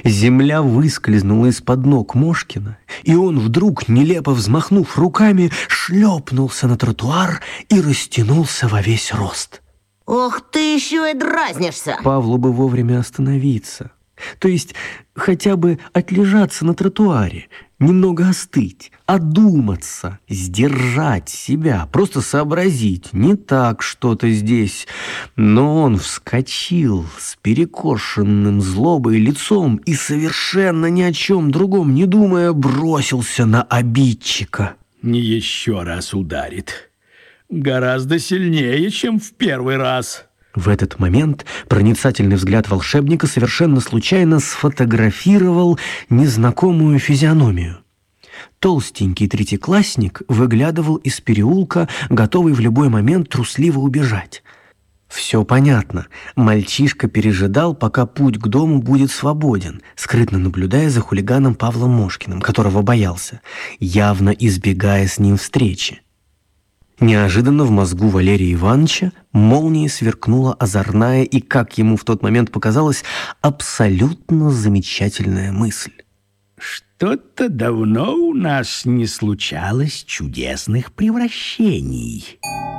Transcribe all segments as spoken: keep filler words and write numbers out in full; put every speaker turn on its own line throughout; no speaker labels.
Земля выскользнула из-под ног Мошкина, и он вдруг, нелепо взмахнув руками, шлепнулся на тротуар и растянулся во весь рост.
Ох, ты еще и дразнишься!
Павлу бы вовремя остановиться. То есть хотя бы отлежаться на тротуаре, немного остыть, одуматься, сдержать себя, просто сообразить, не так что-то здесь. Но он вскочил с перекошенным злобой лицом и, совершенно ни о чем другом не думая, бросился на обидчика.
Не еще раз ударит. Гораздо сильнее, чем в первый раз.
В этот момент проницательный взгляд волшебника совершенно случайно сфотографировал незнакомую физиономию. Толстенький третьеклассник выглядывал из переулка, готовый в любой момент трусливо убежать. Все понятно. Мальчишка пережидал, пока путь к дому будет свободен, скрытно наблюдая за хулиганом Павлом Мошкиным, которого боялся, явно избегая с ним встречи. Неожиданно в мозгу Валерия Ивановича молнией сверкнула озорная и, как ему в тот момент показалось, абсолютно замечательная мысль.
Что-то давно у нас не случалось чудесных превращений.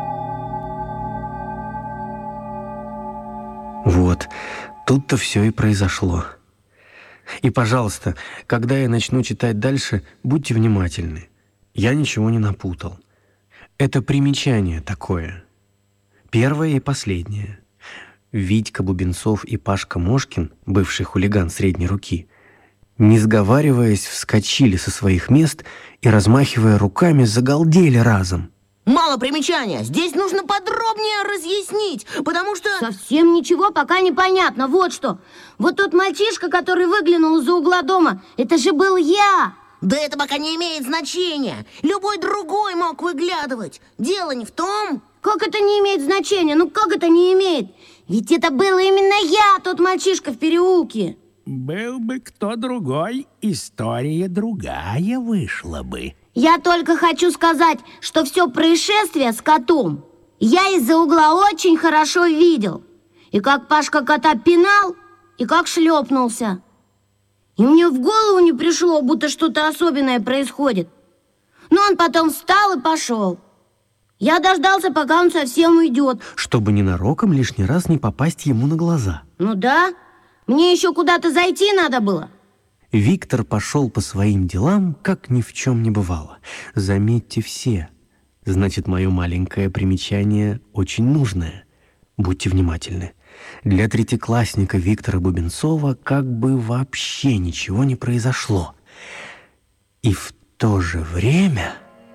Вот, тут-то все и произошло. И, пожалуйста, когда я начну читать дальше, будьте внимательны. Я ничего не напутал. Это примечание такое. Первое и последнее. Витька Бубенцов и Пашка Мошкин, бывший хулиган средней руки, не сговариваясь, вскочили со своих мест и, размахивая руками, загалдели разом.
Мало примечания. Здесь нужно подробнее разъяснить, потому что...
Совсем ничего пока не понятно. Вот что. Вот тот мальчишка, который выглянул из-за угла дома, это же был я.
Да это пока не имеет значения. Любой другой мог выглядывать. Дело не в том...
Как это не имеет значения? Ну как это не имеет? Ведь это был именно я, тот мальчишка в переулке.
Был бы кто другой, история другая вышла бы.
Я только хочу сказать, что все происшествие с котом я из-за угла очень хорошо видел. И как Пашка кота пинал, и как шлепнулся. И мне в голову не пришло, будто что-то особенное происходит. Но он потом встал и пошел. Я дождался, пока он совсем уйдет.
Чтобы ненароком лишний раз не попасть ему на глаза.
Ну да, мне еще куда-то зайти надо было.
Виктор пошел по своим делам, как ни в чем не бывало. Заметьте все. Значит, мое маленькое примечание очень нужное. Будьте внимательны. Для третьеклассника Виктора Бубенцова как бы вообще ничего не произошло. И в то же время...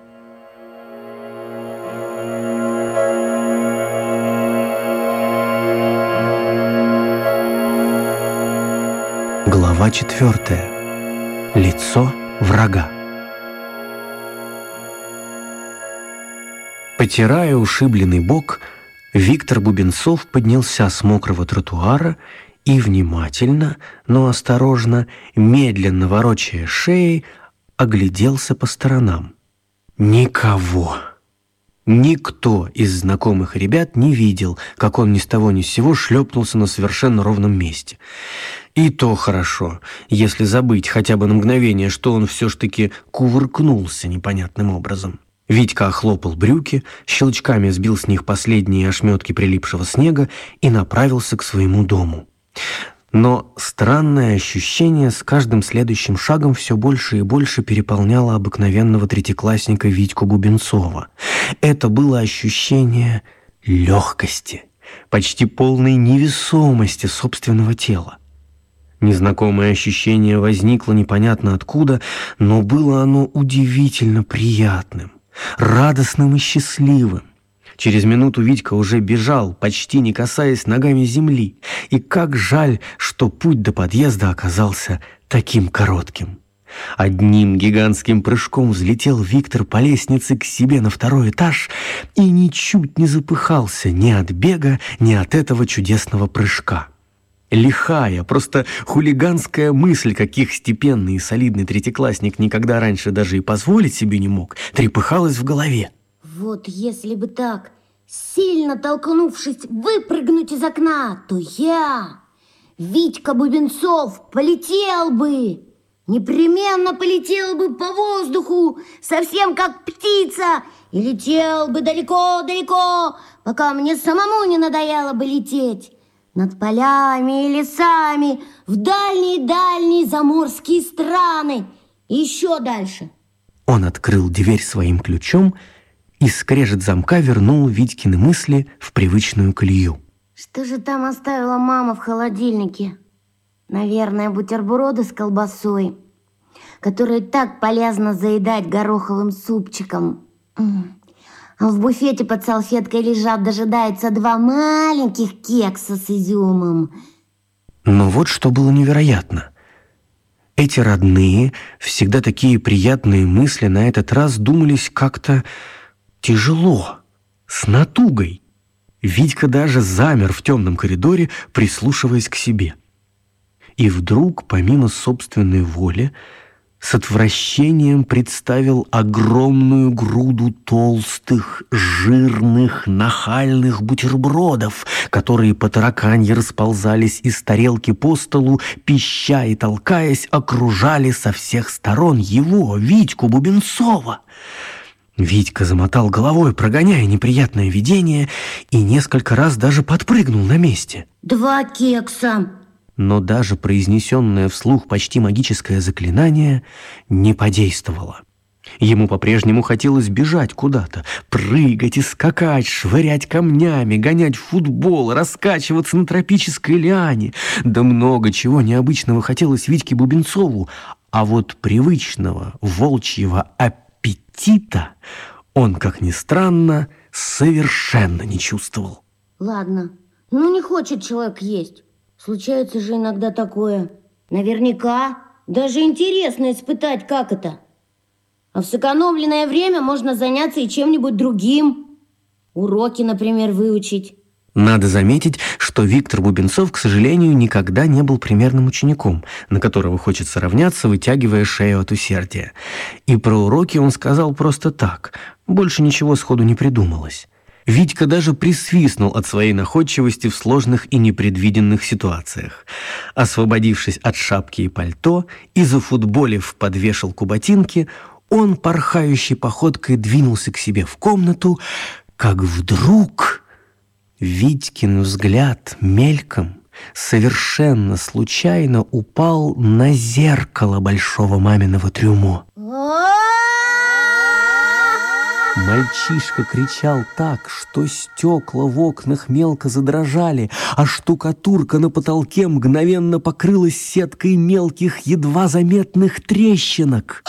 Глава четвертая. Лицо врага. Потирая ушибленный бок, Виктор Бубенцов поднялся с мокрого тротуара и внимательно, но осторожно, медленно ворочая шеей, огляделся по сторонам. Никого. Никто из знакомых ребят не видел, как он ни с того ни с сего шлепнулся на совершенно ровном месте. И то хорошо, если забыть хотя бы на мгновение, что он все ж таки кувыркнулся непонятным образом. Витька охлопал брюки, щелчками сбил с них последние ошметки прилипшего снега и направился к своему дому. Но странное ощущение с каждым следующим шагом все больше и больше переполняло обыкновенного третьеклассника Витьку Бубенцова. Это было ощущение легкости, почти полной невесомости собственного тела. Незнакомое ощущение возникло непонятно откуда, но было оно удивительно приятным, радостным и счастливым. Через минуту Витька уже бежал, почти не касаясь ногами земли. И как жаль, что путь до подъезда оказался таким коротким. Одним гигантским прыжком взлетел Виктор по лестнице к себе на второй этаж и ничуть не запыхался ни от бега, ни от этого чудесного прыжка. Лихая, просто хулиганская мысль, каких степенный и солидный третьеклассник никогда раньше даже и позволить себе не мог, трепыхалась в голове.
Вот если бы так, сильно толкнувшись, выпрыгнуть из окна, то я, Витька Бубенцов полетел бы, непременно полетел бы по воздуху, совсем как птица, и летел бы далеко-далеко, пока мне самому не надоело бы лететь. Над полями и лесами, в дальние-дальние заморские страны, и еще дальше.
Он открыл дверь своим ключом, и скрежет замка вернул Витькины мысли в привычную колею.
Что же там оставила мама в холодильнике? Наверное, бутерброды с колбасой, которые так полезно заедать гороховым супчиком. А в буфете под салфеткой лежат, дожидаются два маленьких кекса с изюмом.
Но вот что было невероятно. Эти родные, всегда такие приятные мысли на этот раз думались как-то тяжело, с натугой. Витька даже замер в темном коридоре, прислушиваясь к себе. И вдруг, помимо собственной воли, с отвращением представил огромную груду толстых, жирных, нахальных бутербродов, которые по тараканье расползались из тарелки по столу, пища и толкаясь, окружали со всех сторон его, Витьку Бубенцова. Витька замотал головой, прогоняя неприятное видение, и несколько раз даже подпрыгнул на месте.
Два кекса.
Но даже произнесенное вслух почти магическое заклинание не подействовало. Ему по-прежнему хотелось бежать куда-то, прыгать и скакать, швырять камнями, гонять в футбол, раскачиваться на тропической лиане. Да много чего необычного хотелось Витьке Бубенцову, а вот привычного волчьего аппетита он, как ни странно, совершенно не чувствовал.
Ладно, ну не хочет человек есть. Случается же иногда такое. Наверняка. Даже интересно испытать, как это. А в сэкономленное время можно заняться и чем-нибудь другим. Уроки, например, выучить.
Надо заметить, что Виктор Бубенцов, к сожалению, никогда не был примерным учеником, на которого хочется равняться, вытягивая шею от усердия. И про уроки он сказал просто так. Больше ничего сходу не придумалось. Витька даже присвистнул от своей находчивости в сложных и непредвиденных ситуациях. Освободившись от шапки и пальто и зафутболив под вешалку ботинки, он порхающей походкой двинулся к себе в комнату, как вдруг Витькин взгляд мельком, совершенно случайно упал на зеркало большого маминого трюмо. Мальчишка кричал так, что стекла в окнах мелко задрожали, а штукатурка на потолке мгновенно покрылась сеткой мелких, едва заметных трещинок.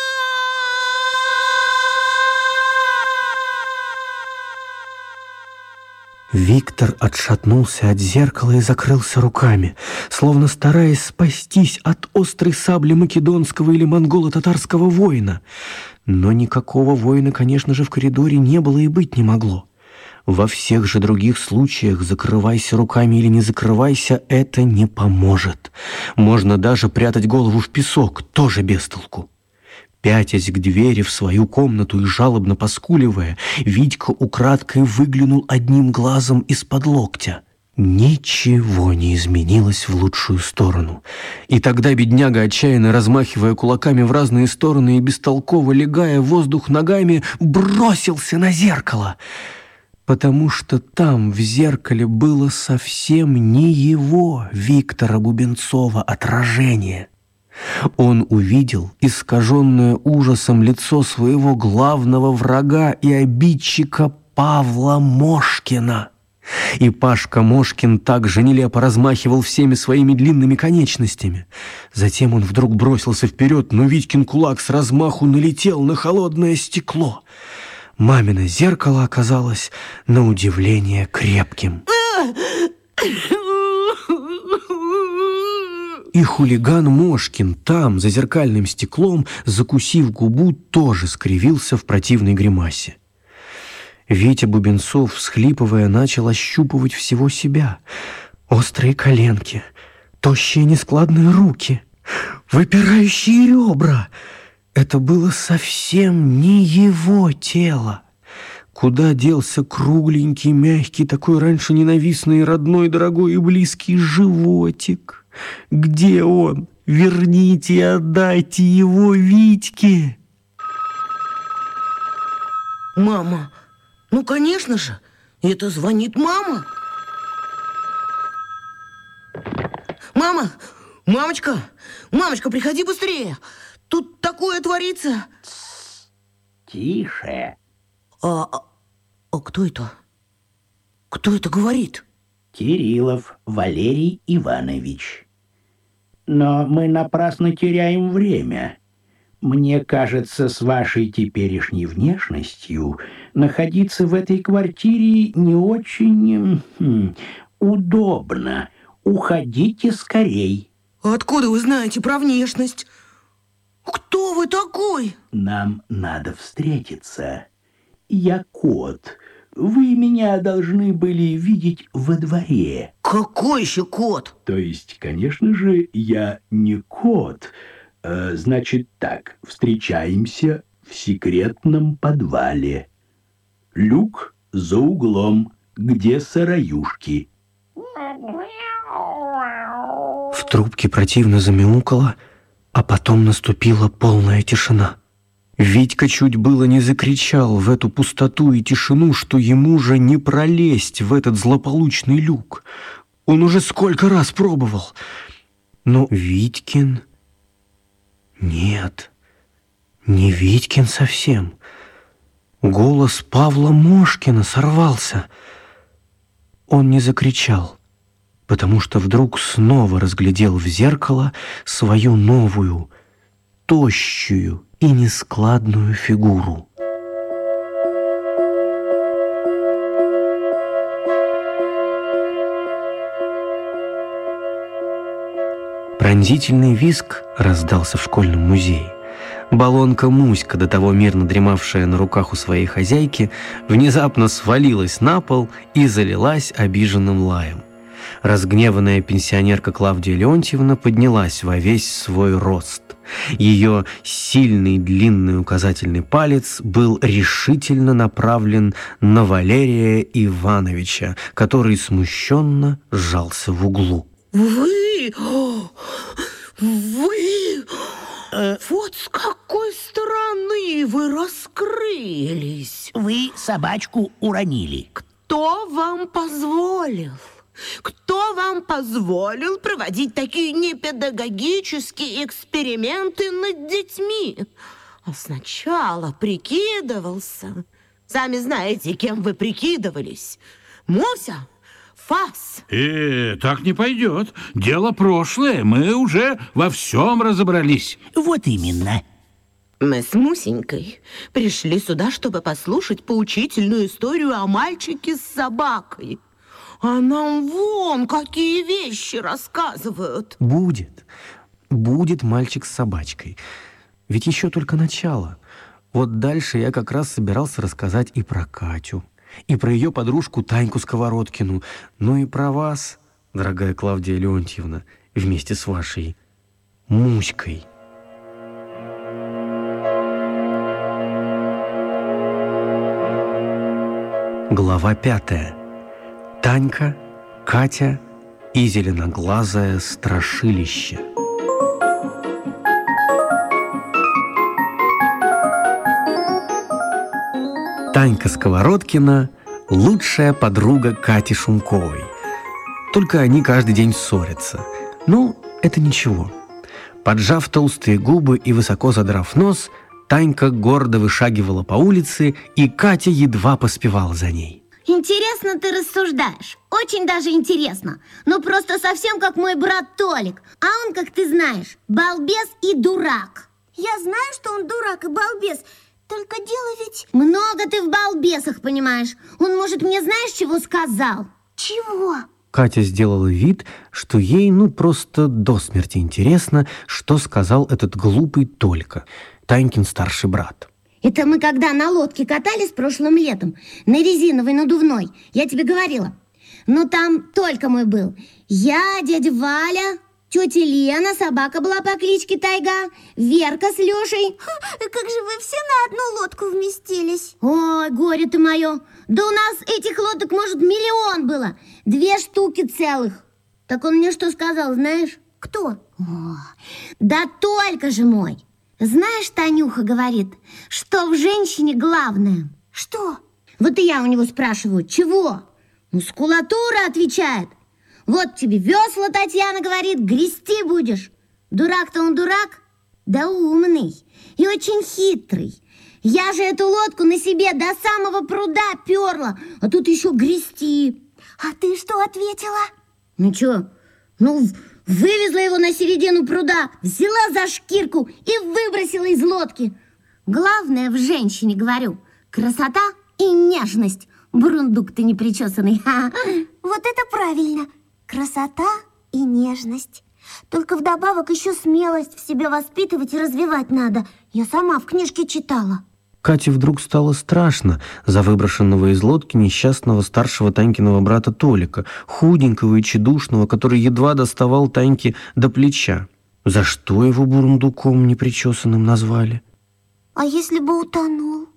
Виктор отшатнулся от зеркала и закрылся руками, словно стараясь спастись от острой сабли македонского или монголо-татарского воина. Но никакого воина, конечно же, в коридоре не было и быть не могло. Во всех же других случаях, закрывайся руками или не закрывайся, это не поможет. Можно даже прятать голову в песок, тоже без толку. Пятясь к двери в свою комнату и жалобно поскуливая, Витька украдкой выглянул одним глазом из-под локтя. Ничего не изменилось в лучшую сторону. И тогда бедняга, отчаянно размахивая кулаками в разные стороны и бестолково легая в воздух ногами, бросился на зеркало. Потому что там в зеркале было совсем не его, Виктора Бубенцова, отражение. Он увидел искаженное ужасом лицо своего главного врага и обидчика Павла Мошкина. И Пашка Мошкин также нелепо размахивал всеми своими длинными конечностями. Затем он вдруг бросился вперед, но Витькин кулак с размаху налетел на холодное стекло. Мамино зеркало оказалось на удивление крепким. И хулиган Мошкин там, за зеркальным стеклом, закусив губу, тоже скривился в противной гримасе. Витя Бубенцов, всхлипывая, начал ощупывать всего себя. Острые коленки, тощие нескладные руки, выпирающие ребра. Это было совсем не его тело. Куда делся кругленький, мягкий, такой раньше ненавистный, родной, дорогой и близкий животик? Где он? Верните и отдайте его Витьке.
Мама, ну конечно же, это звонит мама. Мама, мамочка, мамочка, приходи быстрее. Тут такое творится.
Тише.
А, а, а кто это? Кто это говорит?
Кириллов Валерий Иванович. Но мы напрасно теряем время. Мне кажется, с вашей теперешней внешностью находиться в этой квартире не очень хм, удобно. Уходите скорей.
Откуда вы знаете про внешность? Кто вы такой?
Нам надо встретиться. Я кот. Вы меня должны были видеть во дворе.
Какой еще кот?
То есть, конечно же, я не кот. Э, значит так, встречаемся в секретном подвале. Люк за углом, где сыроюшки.
В трубке противно замяукало, а потом наступила полная тишина. Витька чуть было не закричал в эту пустоту и тишину, что ему же не пролезть в этот злополучный люк. Он уже сколько раз пробовал. Но Витькин... Нет, не Витькин совсем. Голос Павла Мошкина сорвался. Он не закричал, потому что вдруг снова разглядел в зеркало свою новую, тощую и нескладную фигуру. Пронзительный визг раздался в школьном музее. Баллонка Муська, до того мирно дремавшая на руках у своей хозяйки, внезапно свалилась на пол и залилась обиженным лаем. Разгневанная пенсионерка Клавдия Леонтьевна поднялась во весь свой рост. Ее сильный длинный указательный палец был решительно направлен на Валерия Ивановича, который смущенно сжался в углу.
Вы... Вы... Вот с какой стороны вы раскрылись.
Вы собачку уронили.
Кто вам позволил? Кто вам позволил проводить такие непедагогические эксперименты над детьми? А сначала прикидывался. Сами знаете, кем вы прикидывались. Муся? Фас.
Э, так не пойдет. Дело прошлое. Мы уже во всем разобрались.
Вот именно.
Мы с Мусенькой пришли сюда, чтобы послушать поучительную историю о мальчике с собакой. А нам вон какие вещи рассказывают.
Будет. Будет мальчик с собачкой. Ведь еще только начало. Вот дальше я как раз собирался рассказать и про Катю, и про ее подружку Таньку Сковородкину, ну и про вас, дорогая Клавдия Леонтьевна, вместе с вашей Муськой. Глава пятая. Танька, Катя и зеленоглазое страшилище. Танька Сковородкина – лучшая подруга Кати Шумковой. Только они каждый день ссорятся. Ну, это ничего. Поджав толстые губы и высоко задрав нос, Танька гордо вышагивала по улице, и Катя едва поспевала за ней.
Интересно ты рассуждаешь. Очень даже интересно. Но просто совсем как мой брат Толик. А он, как ты знаешь, балбес и дурак.
Я знаю, что он дурак и балбес. Только дело ведь...
Много ты в балбесах понимаешь. Он, может, мне знаешь, чего сказал?
Чего?
Катя сделала вид, что ей ну просто до смерти интересно, что сказал этот глупый Толька, Танькин старший брат.
Это мы когда на лодке катались прошлым летом, на резиновой надувной, я тебе говорила. Ну там Толька мой был. Я, дядя Валя, Тетя Лена, собака была по кличке Тайга, Верка с Лешей.
Как же вы все на одну лодку вместились?
Ой, горе ты мое. Да у нас этих лодок, может, миллион было. Две штуки целых. Так он мне что сказал, знаешь?
Кто?
О, да только же мой. Знаешь, Танюха говорит, что в женщине главное.
Что?
Вот и я у него спрашиваю, чего? Мускулатура, отвечает. Вот тебе весла, Татьяна говорит, грести будешь. Дурак-то он дурак, да умный и очень хитрый. Я же эту лодку на себе до самого пруда перла, а тут еще грести.
А ты что ответила?
Ну что, ну вывезла его на середину пруда, взяла за шкирку и выбросила из лодки. Главное в женщине, говорю, красота и нежность. Бурундук ты непричесанный.
Вот это правильно. Красота и нежность. Только вдобавок еще смелость в себе воспитывать и развивать надо. Я сама в книжке читала.
Кате вдруг стало страшно за выброшенного из лодки несчастного старшего Танькиного брата Толика, худенького и тщедушного, который едва доставал Таньке до плеча. За что его бурундуком непричесанным назвали?
А если бы утонул?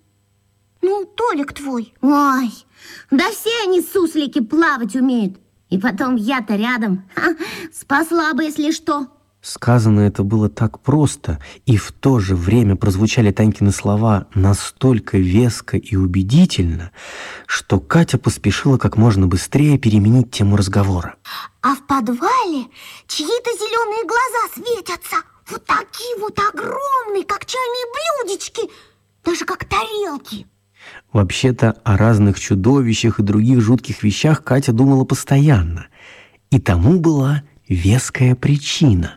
Ну, Толик твой.
Ой, да все они, суслики, плавать умеют. И потом я-то рядом. Ха, спасла бы, если что.
Сказано это было так просто, и в то же время прозвучали Танькины слова настолько веско и убедительно, что Катя поспешила как можно быстрее переменить тему разговора.
А в подвале чьи-то зеленые глаза светятся. Вот такие вот огромные, как чайные блюдечки, даже как тарелки.
Вообще-то о разных чудовищах и других жутких вещах Катя думала постоянно. И тому была веская причина.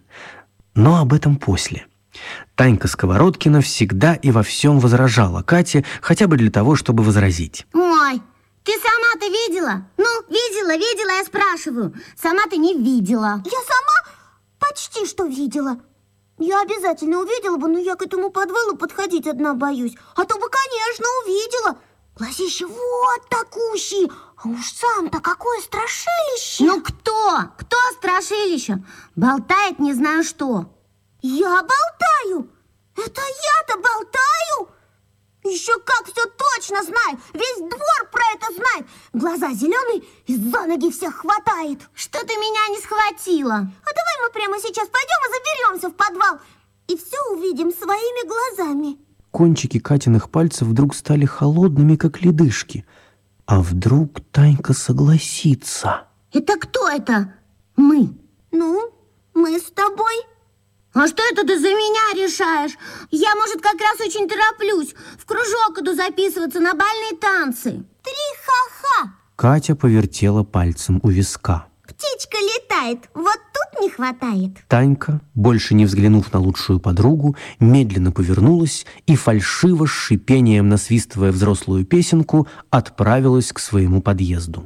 Но об этом после. Танька Сковородкина всегда и во всем возражала Кате, хотя бы для того, чтобы возразить.
Ой, ты сама-то видела? Ну, видела, видела, я спрашиваю. Сама ты не видела.
Я сама почти что видела. Я обязательно увидела бы, но я к этому подвалу подходить одна боюсь. А то бы, конечно, увидела. Глазище вот такущие. А уж сам-то какое страшилище.
Ну кто? Кто страшилище? Болтает не знаю что.
Я болтаю? Это я-то болтаю? Еще как все точно знаю. Весь двор про это знает. Глаза зеленые и за ноги всех хватает.
Что ты меня не схватила?
А давай мы прямо сейчас пойдем и заберемся в подвал. И все увидим своими глазами.
Кончики Катиных пальцев вдруг стали холодными, как ледышки. А вдруг Танька согласится?
Это кто это? Мы.
Ну, мы с тобой.
А что это ты за меня решаешь? Я, может, как раз очень тороплюсь. В кружок иду записываться на бальные танцы.
Три-ха-ха.
Катя повертела пальцем у виска.
Птичка летает, вот тут не хватает.
Танька, больше не взглянув на лучшую подругу, медленно повернулась и, фальшиво с шипением насвистывая взрослую песенку, отправилась к своему подъезду.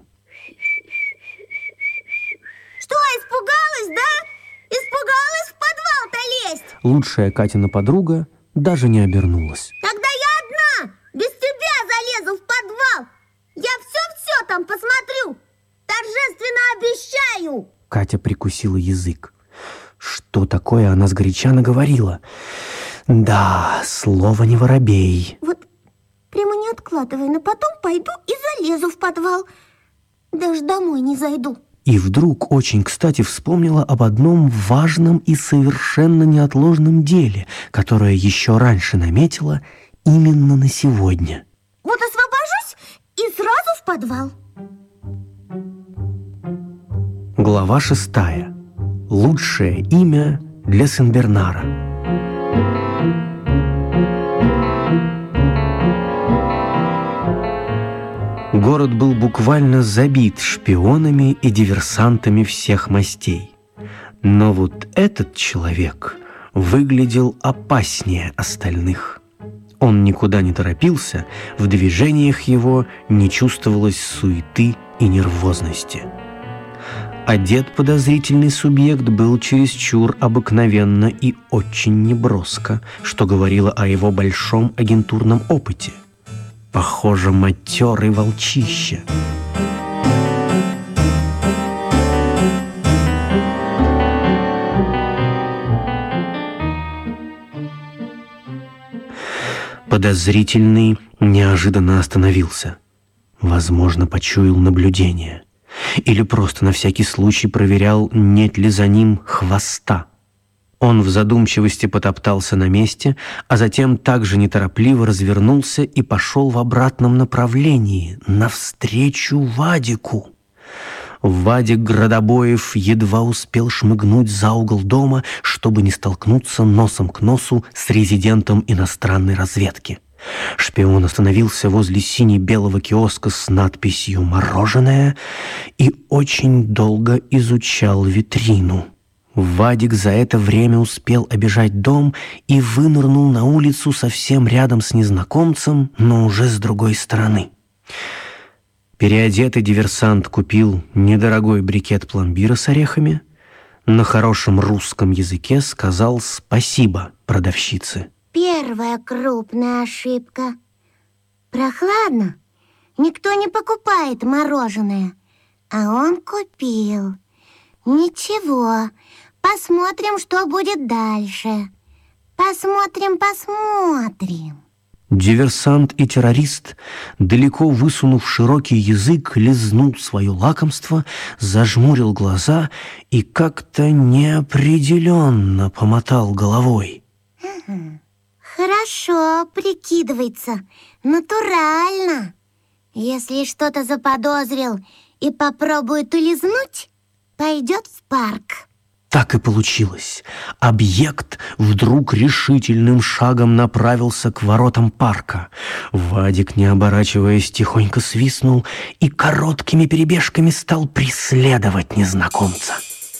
Что, испугалась, да? Испугалась в подвал-то лезть?
Лучшая Катина подруга даже не обернулась.
Тогда я одна, без тебя залезу в подвал. Я все-все там посмотрю. Торжественно обещаю.
Катя прикусила язык. Что такое она сгоряча наговорила? Да, слово не воробей.
Вот прямо не откладывай, но потом пойду и залезу в подвал. Даже домой не зайду.
И вдруг очень кстати вспомнила об одном важном и совершенно неотложном деле, которое еще раньше наметила именно на сегодня.
Вот освобожусь и сразу в подвал.
Глава шестая. Лучшее имя для Сен-Бернара. Город был буквально забит шпионами и диверсантами всех мастей. Но вот этот человек выглядел опаснее остальных. Он никуда не торопился, в движениях его не чувствовалось суеты и нервозности. Одет подозрительный субъект был чересчур обыкновенно и очень неброско, что говорило о его большом агентурном опыте. Похоже, матерый волчище. Подозрительный неожиданно остановился. Возможно, почуял наблюдение. Или просто на всякий случай проверял, нет ли за ним хвоста. Он в задумчивости потоптался на месте, а затем также неторопливо развернулся и пошел в обратном направлении, навстречу Вадику. Вадик Градобоев едва успел шмыгнуть за угол дома, чтобы не столкнуться носом к носу с резидентом иностранной разведки. Шпион остановился возле сине-белого киоска с надписью «Мороженое» и очень долго изучал витрину. Вадик за это время успел обежать дом и вынырнул на улицу совсем рядом с незнакомцем, но уже с другой стороны. Переодетый диверсант купил недорогой брикет пломбира с орехами, на хорошем русском языке сказал «спасибо» продавщице.
Первая крупная ошибка. Прохладно. Никто не покупает мороженое. А он купил. Ничего. Посмотрим, что будет дальше. Посмотрим, посмотрим.
Диверсант и террорист, далеко высунув широкий язык, лизнул свое лакомство, зажмурил глаза и как-то неопределенно помотал головой.
Хорошо, прикидывается. Натурально. Если что-то заподозрил и попробует улизнуть, пойдет в парк.
Так и получилось. Объект вдруг решительным шагом направился к воротам парка. Вадик, не оборачиваясь, тихонько свистнул и короткими перебежками стал преследовать незнакомца.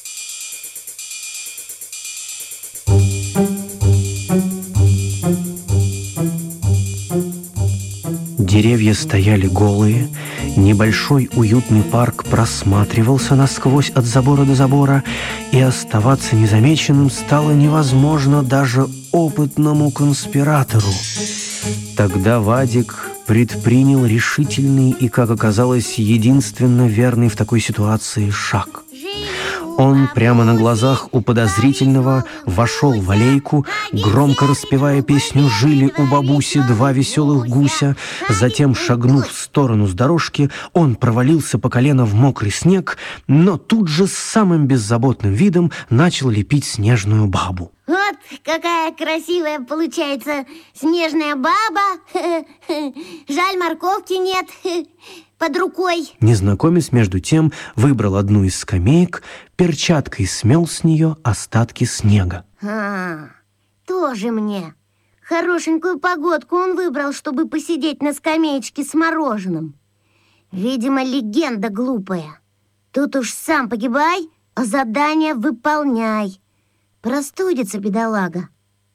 Деревья стояли голые, небольшой уютный парк просматривался насквозь от забора до забора, и оставаться незамеченным стало невозможно даже опытному конспиратору. Тогда Вадик предпринял решительный и, как оказалось, единственно верный в такой ситуации шаг. Он прямо на глазах у подозрительного вошел в аллейку, громко распевая песню «Жили у бабуси два веселых гуся». Затем, шагнув в сторону с дорожки, он провалился по колено в мокрый снег, но тут же с самым беззаботным видом начал лепить снежную бабу.
Вот какая красивая получается снежная баба. Жаль, морковки нет под рукой.
Незнакомец, между тем, выбрал одну из скамеек, перчаткой смел с нее остатки снега.
А, тоже мне. Хорошенькую погодку он выбрал, чтобы посидеть на скамеечке с мороженым. Видимо, легенда глупая. Тут уж сам погибай, а задание выполняй. Простудится бедолага.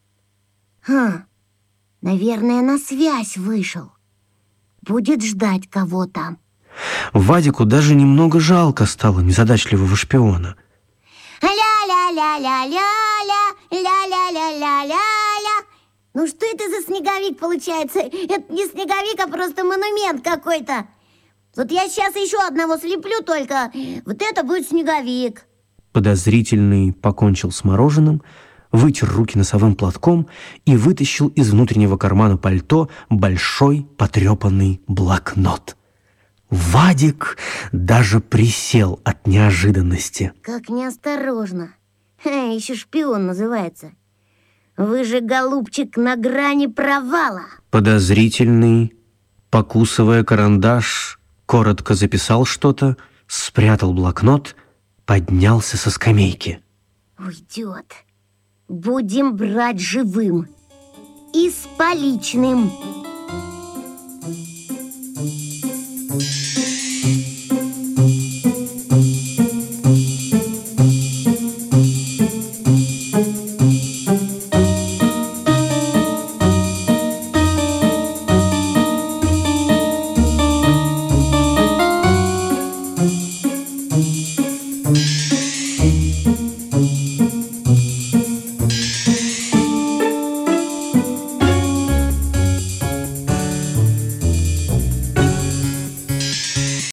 Хм, наверное, на связь вышел. Будет ждать кого-то.
Вадику даже немного жалко стало незадачливого шпиона.
Ля-ля-ля-ля-ля-ля, ля-ля-ля-ля-ля-ля. Ну что это за снеговик получается? Это не снеговик, а просто монумент какой-то. Вот я сейчас еще одного слеплю, только вот это будет снеговик.
Подозрительный покончил с мороженым, вытер руки носовым платком и вытащил из внутреннего кармана пальто большой потрепанный блокнот. Вадик даже присел от неожиданности.
Как неосторожно. Ха, еще шпион называется. Вы же, голубчик, на грани провала.
Подозрительный, покусывая карандаш, коротко записал что-то, спрятал блокнот, поднялся со скамейки.
Уйдет. Будем брать живым и с поличным.